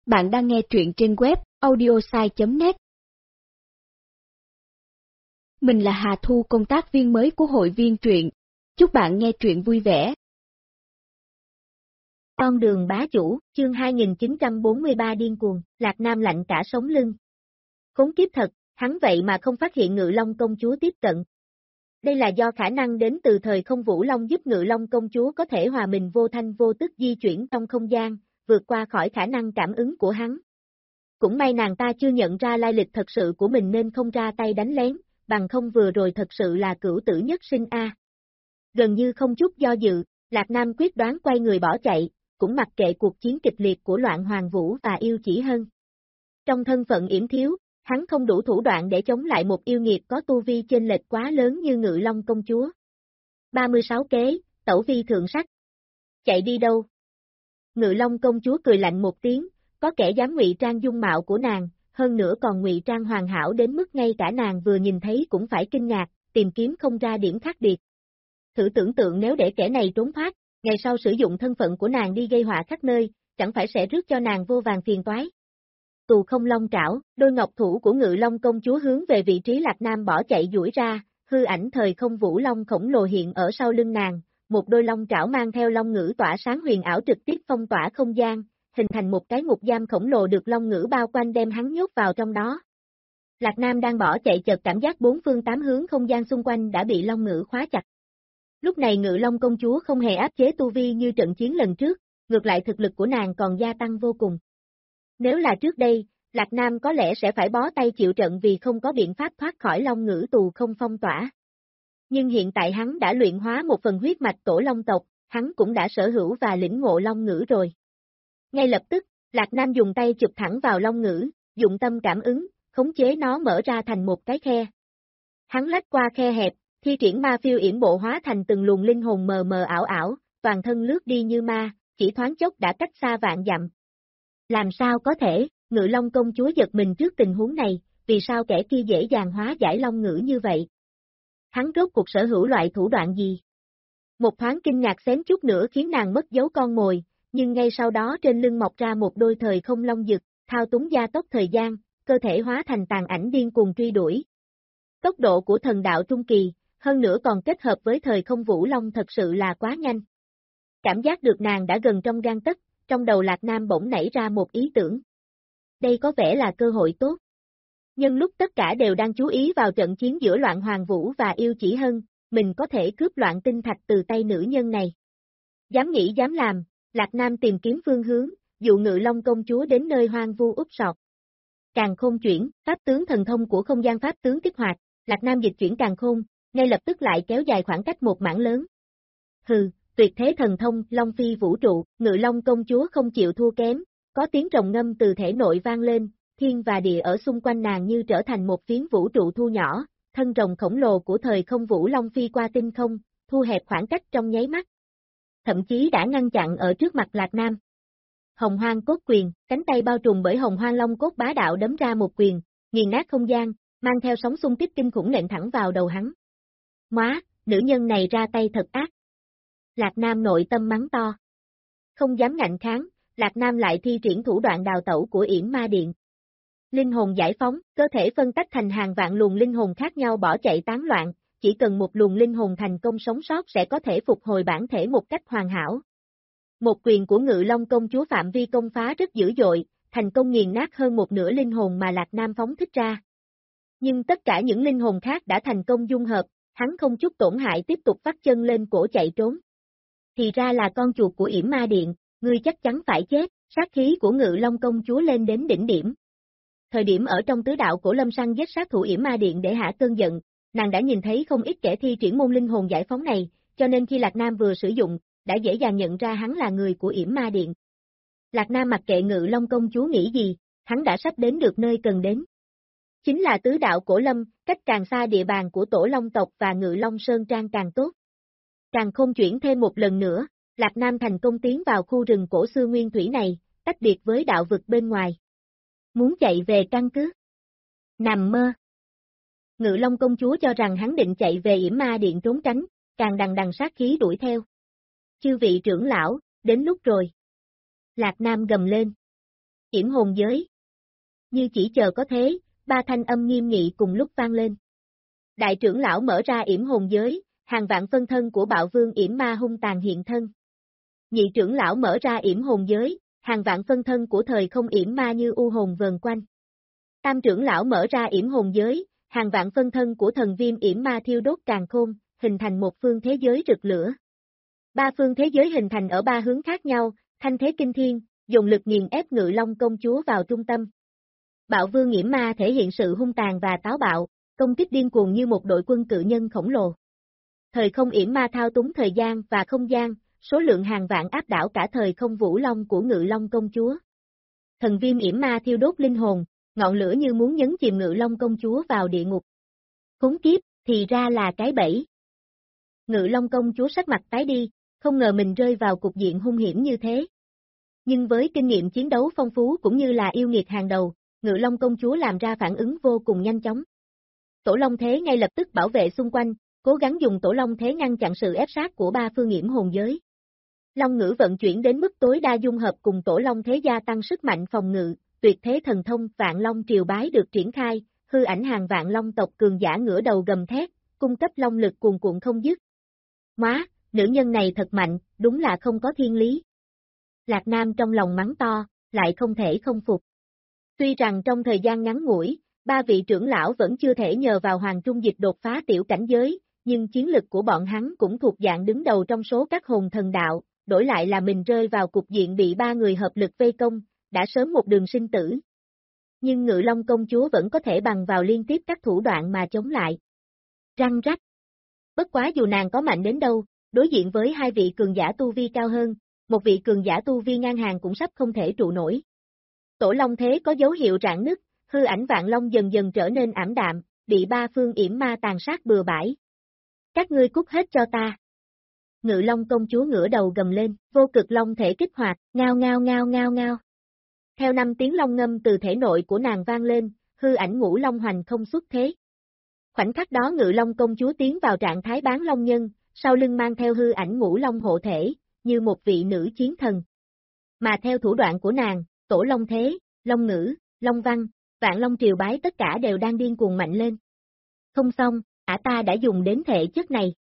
Bạn đang nghe truyện trên web audiosai.net. Mình là Hà Thu, công tác viên mới của hội viên truyện. Chúc bạn nghe truyện vui vẻ. Con đường bá chủ, chương 2943 điên cuồng, Lạc Nam lạnh cả sống lưng. Khốn kiếp thật, hắn vậy mà không phát hiện Ngự Long công chúa tiếp cận. Đây là do khả năng đến từ thời không Vũ Long giúp Ngự Long công chúa có thể hòa mình vô thanh vô tức di chuyển trong không gian, vượt qua khỏi khả năng cảm ứng của hắn. Cũng may nàng ta chưa nhận ra lai lịch thật sự của mình nên không ra tay đánh lén, bằng không vừa rồi thật sự là cửu tử nhất sinh a. Gần như không chút do dự, Lạc Nam quyết đoán quay người bỏ chạy, cũng mặc kệ cuộc chiến kịch liệt của Loạn Hoàng Vũ và Yêu Chỉ Hân. Trong thân phận yểm thiếu, hắn không đủ thủ đoạn để chống lại một yêu nghiệt có tu vi chênh lệch quá lớn như Ngự Long công chúa. 36 kế, tẩu vi thượng sắc. Chạy đi đâu? Ngự Long công chúa cười lạnh một tiếng, có kẻ dám ngụy trang dung mạo của nàng, hơn nữa còn ngụy trang hoàn hảo đến mức ngay cả nàng vừa nhìn thấy cũng phải kinh ngạc, tìm kiếm không ra điểm khác biệt. Thử tưởng tượng nếu để kẻ này trốn thoát, ngày sau sử dụng thân phận của nàng đi gây họa khắp nơi, chẳng phải sẽ rước cho nàng vô vàn phiền toái. Tù không long trảo, đôi ngọc thủ của Ngự Long công chúa hướng về vị trí Lạc Nam bỏ chạy duỗi ra, hư ảnh thời không vũ long khổng lồ hiện ở sau lưng nàng, một đôi long trảo mang theo long ngữ tỏa sáng huyền ảo trực tiếp phong tỏa không gian, hình thành một cái ngục giam khổng lồ được long ngữ bao quanh đem hắn nhốt vào trong đó. Lạc Nam đang bỏ chạy chợt cảm giác bốn phương tám hướng không gian xung quanh đã bị long ngữ khóa chặt. Lúc này Ngự Long công chúa không hề áp chế tu vi như trận chiến lần trước, ngược lại thực lực của nàng còn gia tăng vô cùng. Nếu là trước đây, Lạc Nam có lẽ sẽ phải bó tay chịu trận vì không có biện pháp thoát khỏi long ngữ tù không phong tỏa. Nhưng hiện tại hắn đã luyện hóa một phần huyết mạch tổ long tộc, hắn cũng đã sở hữu và lĩnh ngộ long ngữ rồi. Ngay lập tức, Lạc Nam dùng tay chụp thẳng vào long ngữ, dụng tâm cảm ứng, khống chế nó mở ra thành một cái khe. Hắn lách qua khe hẹp, thi triển ma phiêu yểm bộ hóa thành từng luồng linh hồn mờ mờ ảo ảo, toàn thân lướt đi như ma, chỉ thoáng chốc đã cách xa vạn dặm. Làm sao có thể, Ngự Long công chúa giật mình trước tình huống này, vì sao kẻ kia dễ dàng hóa giải long ngữ như vậy? Hắn rốt cuộc sở hữu loại thủ đoạn gì? Một thoáng kinh ngạc xém chút nữa khiến nàng mất dấu con mồi, nhưng ngay sau đó trên lưng mọc ra một đôi thời không long dực, thao túng gia tốc thời gian, cơ thể hóa thành tàn ảnh điên cuồng truy đuổi. Tốc độ của thần đạo trung kỳ, hơn nữa còn kết hợp với thời không vũ long thật sự là quá nhanh. Cảm giác được nàng đã gần trong gang tấc, trong đầu Lạc Nam bỗng nảy ra một ý tưởng. Đây có vẻ là cơ hội tốt. Nhưng lúc tất cả đều đang chú ý vào trận chiến giữa Loạn Hoàng Vũ và Yêu Chỉ Hân, mình có thể cướp Loạn Tinh Thạch từ tay nữ nhân này. Dám nghĩ dám làm, Lạc Nam tìm kiếm phương hướng, dụ Ngự Long công chúa đến nơi hoang vu úp sọt. Càn khôn chuyển, pháp tướng thần thông của không gian pháp tướng kích hoạt, Lạc Nam dịch chuyển càn khôn, ngay lập tức lại kéo dài khoảng cách một mảng lớn. Hừ, tuyệt thế thần thông, Long Phi vũ trụ, Ngự Long công chúa không chịu thua kém, có tiếng rồng ngâm từ thể nội vang lên, thiên và địa ở xung quanh nàng như trở thành một phiến vũ trụ thu nhỏ, thân rồng khổng lồ của thời không vũ Long Phi qua tinh không, thu hẹp khoảng cách trong nháy mắt. Thậm chí đã ngăn chặn ở trước mặt Lạc Nam. Hồng Hoang cốt quyền, cánh tay bao trùm bởi Hồng Hoang Long cốt bá đạo đấm ra một quyền, nghiền nát không gian, mang theo sóng xung kích kinh khủng nện thẳng vào đầu hắn. Móa, nữ nhân này ra tay thật ác. Lạc Nam nội tâm mắng to. Không dám ngạnh kháng, Lạc Nam lại thi triển thủ đoạn đào tẩu của yểm ma điện. Linh hồn giải phóng, cơ thể phân tách thành hàng vạn luồng linh hồn khác nhau bỏ chạy tán loạn, chỉ cần một luồng linh hồn thành công sống sót sẽ có thể phục hồi bản thể một cách hoàn hảo. Một quyền của Ngự Long công chúa phạm vi công phá rất dữ dội, thành công nghiền nát hơn một nửa linh hồn mà Lạc Nam phóng thích ra. Nhưng tất cả những linh hồn khác đã thành công dung hợp, hắn không chút tổn hại tiếp tục vắt chân lên cổ chạy trốn. Thì ra là con chuột của yểm ma điện, ngươi chắc chắn phải chết, sát khí của Ngự Long công chúa lên đến đỉnh điểm. Thời điểm ở trong tứ đạo cổ lâm săn giết sát thủ yểm ma điện để hạ cơn giận, nàng đã nhìn thấy không ít kẻ thi triển môn linh hồn giải phóng này, cho nên khi Lạc Nam vừa sử dụng, đã dễ dàng nhận ra hắn là người của yểm ma điện. Lạc Nam mặc kệ Ngự Long công chúa nghĩ gì, hắn đã sắp đến được nơi cần đến. Chính là tứ đạo cổ lâm, cách càng xa địa bàn của tổ long tộc và Ngự Long Sơn Trang càng tốt. Càng không chuyển thêm một lần nữa, Lạc Nam thành công tiến vào khu rừng cổ xưa nguyên thủy này, tách biệt với đạo vực bên ngoài. Muốn chạy về căn cứ? Nằm mơ. Ngự Long công chúa cho rằng hắn định chạy về yểm ma điện trốn tránh, càng đằng đằng sát khí đuổi theo. Chư vị trưởng lão, đến lúc rồi. Lạc Nam gầm lên. Yểm hồn giới. Như chỉ chờ có thế, ba thanh âm nghiêm nghị cùng lúc vang lên. Đại trưởng lão mở ra yểm hồn giới, hàng vạn phân thân của bạo vương yểm ma hung tàn hiện thân. Nhị trưởng lão mở ra yểm hồn giới, hàng vạn phân thân của thời không yểm ma như u hồn vờn quanh. Tam trưởng lão mở ra yểm hồn giới, hàng vạn phân thân của thần viêm yểm ma thiêu đốt càn khôn, hình thành một phương thế giới rực lửa. Ba phương thế giới hình thành ở ba hướng khác nhau, thanh thế kinh thiên, dùng lực nghiền ép Ngự Long công chúa vào trung tâm. Bạo vương yểm ma thể hiện sự hung tàn và táo bạo, công kích điên cuồng như một đội quân cự nhân khổng lồ. Thời không yểm ma thao túng thời gian và không gian, số lượng hàng vạn áp đảo cả thời không vũ long của Ngự Long công chúa. Thần viêm yểm ma thiêu đốt linh hồn, ngọn lửa như muốn nhấn chìm Ngự Long công chúa vào địa ngục. Khốn kiếp, thì ra là cái bẫy. Ngự Long công chúa sắc mặt tái đi, không ngờ mình rơi vào cục diện hung hiểm như thế. Nhưng với kinh nghiệm chiến đấu phong phú cũng như là yêu nghiệt hàng đầu, Ngự Long công chúa làm ra phản ứng vô cùng nhanh chóng. Tổ Long Thế ngay lập tức bảo vệ xung quanh, cố gắng dùng Tổ Long Thế ngăn chặn sự ép sát của ba phương yểm hồn giới. Long ngữ vận chuyển đến mức tối đa dung hợp cùng Tổ Long Thế gia tăng sức mạnh phòng ngự, tuyệt thế thần thông Vạn Long triều bái được triển khai, hư ảnh hàng vạn long tộc cường giả ngửa đầu gầm thét, cung cấp long lực cuồn cuộn không dứt. Má, nữ nhân này thật mạnh, đúng là không có thiên lý. Lạc Nam trong lòng mắng to, lại không thể không phục. Tuy rằng trong thời gian ngắn ngủi, ba vị trưởng lão vẫn chưa thể nhờ vào Hoàng Trung Dịch đột phá tiểu cảnh giới, nhưng chiến lực của bọn hắn cũng thuộc dạng đứng đầu trong số các hồn thần đạo, đổi lại là mình rơi vào cục diện bị ba người hợp lực vây công, đã sớm một đường sinh tử. Nhưng Ngự Long công chúa vẫn có thể bằng vào liên tiếp các thủ đoạn mà chống lại. Răng rắc. Bất quá dù nàng có mạnh đến đâu, đối diện với hai vị cường giả tu vi cao hơn, một vị cường giả tu vi ngang hàng cũng sắp không thể trụ nổi. Tổ Long Thế có dấu hiệu rạn nứt, hư ảnh Vạn Long dần dần trở nên ảm đạm, bị ba phương yểm ma tàn sát bừa bãi. Các ngươi cút hết cho ta. Ngự Long công chúa ngửa đầu gầm lên, vô cực long thể kích hoạt, ngao ngao ngao ngao ngao. Theo 5 tiếng long ngâm từ thể nội của nàng vang lên, hư ảnh Ngũ Long hoành không xuất thế. Khoảnh khắc đó Ngự Long công chúa tiến vào trạng thái bán long nhân, sau lưng mang theo hư ảnh Ngũ Long hộ thể, như một vị nữ chiến thần. Mà theo thủ đoạn của nàng, Tổ Long Thế, Long Ngữ, Long Văn, Vạn Long triều bái tất cả đều đang điên cuồng mạnh lên. Không xong, ta đã dùng đến thể chất này.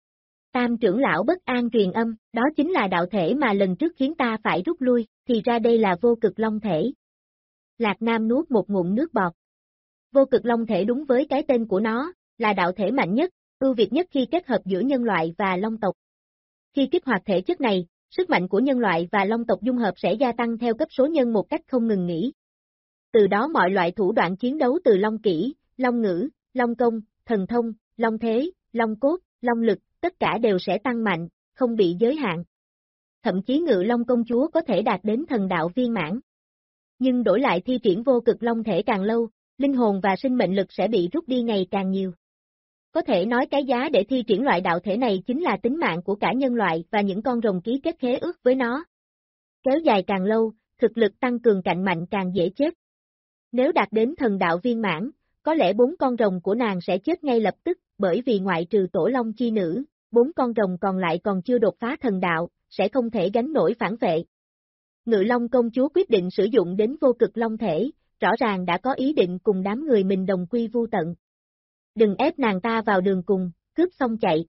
Tam trưởng lão bất an truyền âm, đó chính là đạo thể mà lần trước khiến ta phải rút lui, thì ra đây là vô cực long thể. Lạc Nam nuốt một ngụm nước bọt. Vô cực long thể đúng với cái tên của nó, là đạo thể mạnh nhất, ưu việt nhất khi kết hợp giữa nhân loại và long tộc. Khi kích hoạt thể chất này, sức mạnh của nhân loại và long tộc dung hợp sẽ gia tăng theo cấp số nhân một cách không ngừng nghỉ. Từ đó mọi loại thủ đoạn chiến đấu từ long kỹ, long ngữ, long công, thần thông, long thế, long cốt, long lực, tất cả đều sẽ tăng mạnh, không bị giới hạn. Thậm chí Ngự Long công chúa có thể đạt đến thần đạo viên mãn. Nhưng đổi lại thi triển vô cực long thể càng lâu, linh hồn và sinh mệnh lực sẽ bị rút đi ngày càng nhiều. Có thể nói cái giá để thi triển loại đạo thể này chính là tính mạng của cả nhân loại và những con rồng ký kết khế ước với nó. Kéo dài càng lâu, thực lực tăng cường cạnh mạnh càng dễ chết. Nếu đạt đến thần đạo viên mãn, có lẽ 4 con rồng của nàng sẽ chết ngay lập tức, bởi vì ngoại trừ Tổ Long chi nữ, 4 con rồng còn lại còn chưa đột phá thần đạo, sẽ không thể gánh nổi phản vệ. Ngự Long công chúa quyết định sử dụng đến vô cực long thể, rõ ràng đã có ý định cùng đám người mình đồng quy vu tận. Đừng ép nàng ta vào đường cùng, cướp xong chạy.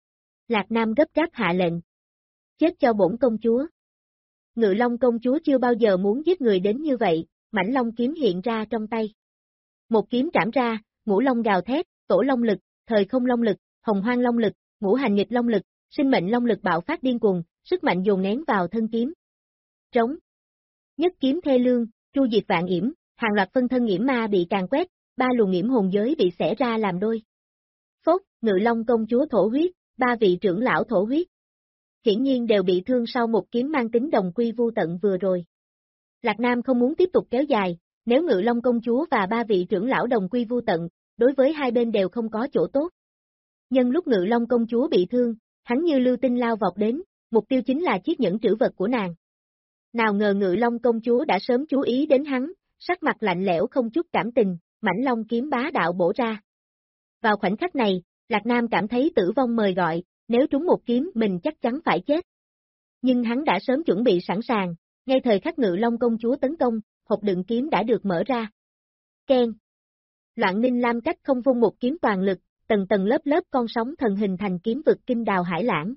Lạc Nam gấp gáp hạ lệnh. Chết cho bổn công chúa. Ngự Long công chúa chưa bao giờ muốn giết người đến như vậy, mãnh long kiếm hiện ra trong tay. Một kiếm trảm ra, Ngũ Long gào thét, Tổ Long lực, thời không long lực, hồng hoang long lực, ngũ hành nghịch long lực, sinh mệnh long lực bạo phát điên cuồng, sức mạnh dồn nén vào thân kiếm. Trống. Nhất kiếm thê lương, tru diệt vạn yểm, hàng loạt phân thân yểm ma bị càn quét, 3 luồng yểm hồn giới bị xẻ ra làm đôi. Phốt, Ngự Long công chúa thổ huyết, 3 vị trưởng lão thổ huyết. Hiển nhiên đều bị thương sau một kiếm mang tính đồng quy vu tận vừa rồi. Lạc Nam không muốn tiếp tục kéo dài, nếu Ngự Long công chúa và 3 vị trưởng lão đồng quy vu tận, đối với hai bên đều không có chỗ tốt. Nhân lúc Ngự Long công chúa bị thương, hắn như lưu tinh lao vọt đến, mục tiêu chính là chiếc nhẫn trữ vật của nàng. Nào ngờ Ngự Long công chúa đã sớm chú ý đến hắn, sắc mặt lạnh lẽo không chút cảm tình, mãnh long kiếm bá đạo bổ ra. Vào khoảnh khắc này, Lạc Nam cảm thấy tử vong mời gọi, nếu trúng một kiếm mình chắc chắn phải chết. Nhưng hắn đã sớm chuẩn bị sẵn sàng, ngay thời khắc Ngự Long công chúa tấn công, hộp đựng kiếm đã được mở ra. Keng. Loạn Ninh Lam cách không vung một kiếm toàn lực, tầng tầng lớp lớp con sóng thần hình thành kiếm vực kinh đào hải lãng.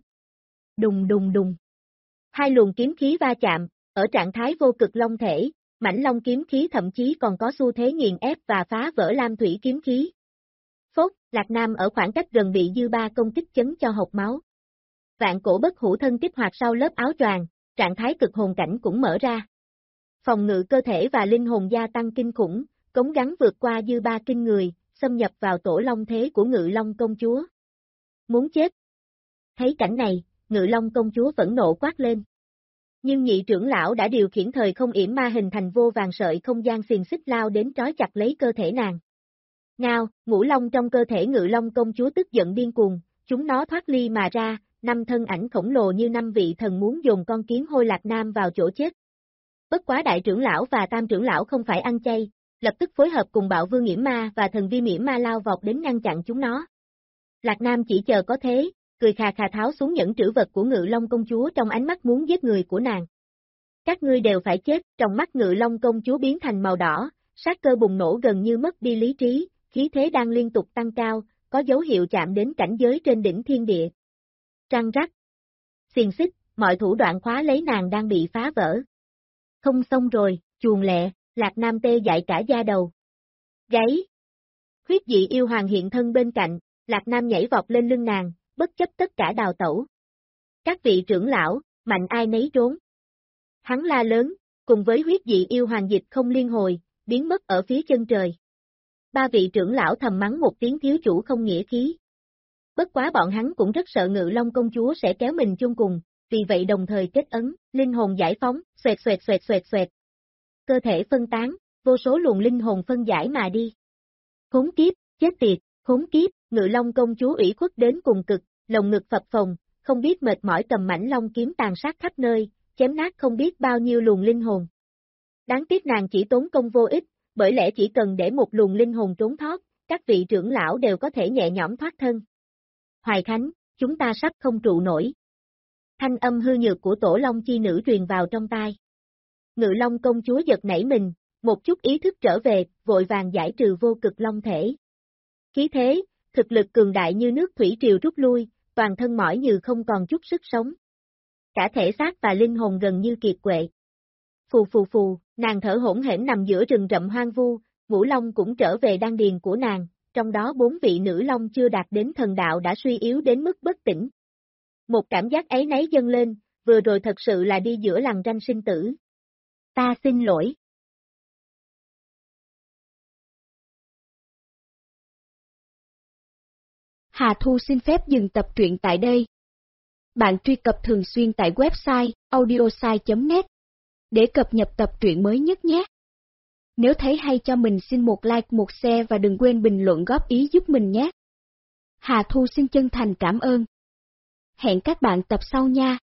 Đùng đùng đùng. Hai luồng kiếm khí va chạm, ở trạng thái vô cực long thể, mãnh long kiếm khí thậm chí còn có xu thế nghiền ép và phá vỡ lam thủy kiếm khí. Phốt, Lạc Nam ở khoảng cách gần bị dư ba công kích chấn cho hộc máu. Vạn cổ bất hủ thân kích hoạt sau lớp áo choàng, trạng thái cực hồn cảnh cũng mở ra. Phòng ngự cơ thể và linh hồn gia tăng kinh khủng, cống gắng vượt qua dư ba kinh người, xâm nhập vào tổ long thế của Ngự Long công chúa. Muốn chết. Thấy cảnh này, Ngự Long công chúa phẫn nộ quát lên. Nhưng nhị trưởng lão đã điều khiển thời không yểm ma hình thành vô vàng sợi không gian xiềng xích lao đến trói chặt lấy cơ thể nàng. Ngao, ngũ long trong cơ thể Ngự Long công chúa tức giận điên cuồng, chúng nó thoát ly mà ra, năm thân ảnh khổng lồ như năm vị thần muốn dồn con kiến hôi Lạc Nam vào chỗ chết. Bất quá đại trưởng lão và tam trưởng lão không phải ăn chay, lập tức phối hợp cùng bạo vương yểm ma và thần vi yểm ma lao vọt đến ngăn chặn chúng nó. Lạc Nam chỉ chờ có thế, cười khà khà tháo xuống nhẫn trữ vật của Ngự Long công chúa trong ánh mắt muốn giết người của nàng. Các ngươi đều phải chết, trong mắt Ngự Long công chúa biến thành màu đỏ, sát cơ bùng nổ gần như mất đi lý trí, khí thế đang liên tục tăng cao, có dấu hiệu chạm đến cảnh giới trên đỉnh thiên địa. Răng rắc. Xiềng xích, mọi thủ đoạn khóa lấy nàng đang bị phá vỡ. Không xong rồi, chuồn lẹ, Lạc Nam tê dại cả da đầu. Gáy. Huyết dị yêu hoàng hiện thân bên cạnh, Lạc Nam nhảy vọt lên lưng nàng, bất chấp tất cả đào tẩu. Các vị trưởng lão, mạnh ai nấy trốn. Hắn la lớn, cùng với huyết dị yêu hoàng dịch không liên hồi, biến mất ở phía chân trời. Ba vị trưởng lão thầm mắng một tiếng thiếu chủ không nghĩa khí. Bất quá bọn hắn cũng rất sợ Ngự Long công chúa sẽ kéo mình chung cùng, vì vậy đồng thời kết ấn, linh hồn giải phóng, xoẹt xoẹt xoẹt xoẹt xoẹt. Cơ thể phân tán, vô số luồng linh hồn phân giải mà đi. Khốn kiếp, chết tiệt, khốn kiếp, Ngự Long công chúa ủy khuất đến cùng cực, lồng ngực phập phồng, không biết mệt mỏi cầm mảnh long kiếm tàn sát khắp nơi, chém nát không biết bao nhiêu luồng linh hồn. Đáng tiếc nàng chỉ tốn công vô ích, bởi lẽ chỉ cần để một luồng linh hồn trốn thoát, các vị trưởng lão đều có thể nhẹ nhõm thoát thân. Hoài Khánh, chúng ta sắp không trụ nổi. Thanh âm hư nhược của tổ long chi nữ truyền vào trong tai. Ngự Long công chúa giật nảy mình, một chút ý thức trở về, vội vàng giải trừ vô cực long thể. Khí thế, thực lực cường đại như nước thủy triều rút lui, toàn thân mỏi như không còn chút sức sống. Cả thể xác và linh hồn gần như kiệt quệ. Phù phù phù, nàng thở hổn hển nằm giữa rừng rậm hoang vu, ngũ long cũng trở về đan điền của nàng, trong đó 4 vị nữ long chưa đạt đến thần đạo đã suy yếu đến mức bất tỉnh. Một cảm giác áy náy dâng lên, vừa rồi thật sự là đi giữa lằn ranh sinh tử. Ta xin lỗi. Hà Thu xin phép dừng tập truyện tại đây. Bạn truy cập thường xuyên tại website audiosai.net để cập nhật tập truyện mới nhất nhé. Nếu thấy hay cho mình xin một like, một share và đừng quên bình luận góp ý giúp mình nhé. Hà Thu xin chân thành cảm ơn. Hẹn các bạn tập sau nha.